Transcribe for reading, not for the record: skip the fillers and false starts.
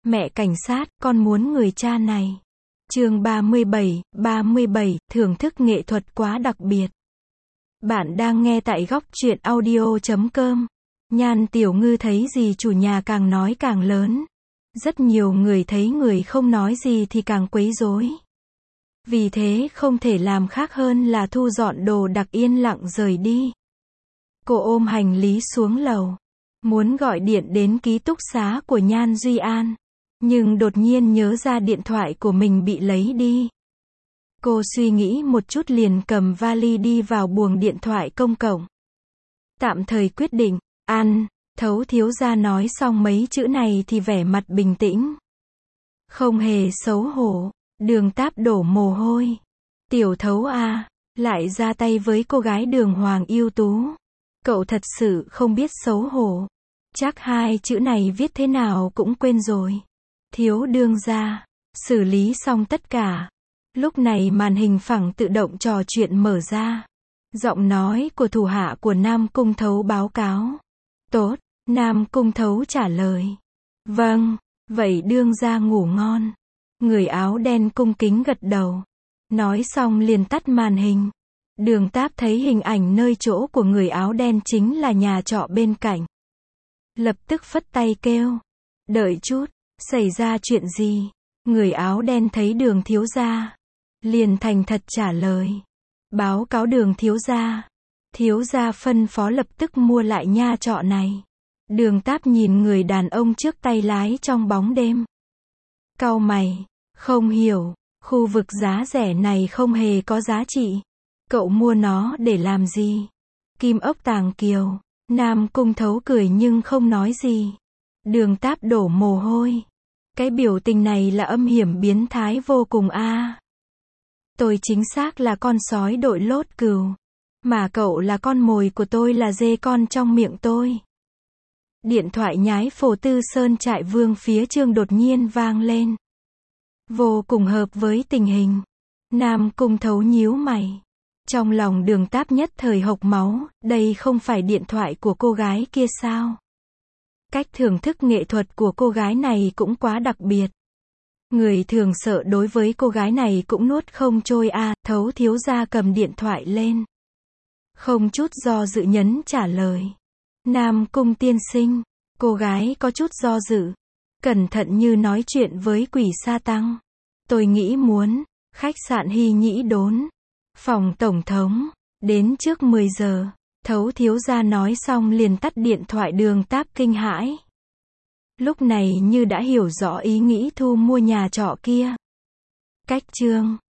Mẹ cảnh sát, con muốn người cha này. Chương 37, thưởng thức nghệ thuật quá đặc biệt. Bạn đang nghe tại góc truyện audio.com. Nhan Tiểu Ngư thấy gì chủ nhà càng nói càng lớn. Rất nhiều người thấy người không nói gì thì càng quấy rối. Vì thế không thể làm khác hơn là thu dọn đồ đạc yên lặng rời đi. Cô ôm hành lý xuống lầu. Muốn gọi điện đến ký túc xá của Nhan Duy An. Nhưng đột nhiên nhớ ra điện thoại của mình bị lấy đi. Cô suy nghĩ một chút liền cầm vali đi vào buồng điện thoại công cộng. Tạm thời quyết định, ăn, Thấu thiếu gia nói xong mấy chữ này thì vẻ mặt bình tĩnh. Không hề xấu hổ, Đường Táp đổ mồ hôi. Tiểu Thấu à, lại ra tay với cô gái Đường Hoàng ưu tú. Cậu thật sự không biết xấu hổ. Chắc hai chữ này viết thế nào cũng quên rồi. Thiếu đương gia, xử lý xong tất cả. Lúc này màn hình phẳng tự động trò chuyện mở ra. Giọng nói của thủ hạ của Nam Cung Thấu báo cáo. Tốt, Nam Cung Thấu trả lời. Vâng, vậy đương gia ngủ ngon. Người áo đen cung kính gật đầu. Nói xong liền tắt màn hình. Đường Táp thấy hình ảnh nơi chỗ của người áo đen chính là nhà trọ bên cạnh. Lập tức phất tay kêu. Đợi chút, xảy ra chuyện gì? Người áo đen thấy Đường thiếu gia. Liền thành thật trả lời. Báo cáo Đường thiếu gia. Thiếu gia phân phó lập tức mua lại nhà trọ này. Đường Táp nhìn người đàn ông trước tay lái trong bóng đêm. Cau mày, không hiểu, khu vực giá rẻ này không hề có giá trị. Cậu mua nó để làm gì? Kim ốc tàng kiều. Nam Cung Thấu cười nhưng không nói gì. Đường Táp đổ mồ hôi. Cái biểu tình này là âm hiểm biến thái vô cùng a. Tôi chính xác là con sói đội lốt cừu. Mà cậu là con mồi của tôi, là dê con trong miệng tôi. Điện thoại nhái Phổ Tư Sơn Trại Vương phía Trương đột nhiên vang lên. Vô cùng hợp với tình hình. Nam Cung Thấu nhíu mày. Trong lòng Đường Táp nhất thời hộc máu, đây không phải điện thoại của cô gái kia sao? Cách thưởng thức nghệ thuật của cô gái này cũng quá đặc biệt. Người thường sợ đối với cô gái này cũng nuốt không trôi a. Thấu thiếu gia cầm điện thoại lên. Không chút do dự nhấn trả lời. Nam Cung tiên sinh. Cô gái có chút do dự. Cẩn thận như nói chuyện với quỷ sa tăng. Tôi nghĩ muốn. Khách sạn Hy Nhĩ Đốn. Phòng tổng thống. Đến trước 10 giờ. Thấu thiếu gia nói xong liền tắt điện thoại. Đường Táp kinh hãi. Lúc này như đã hiểu rõ ý nghĩ thu mua nhà trọ kia. Cách chương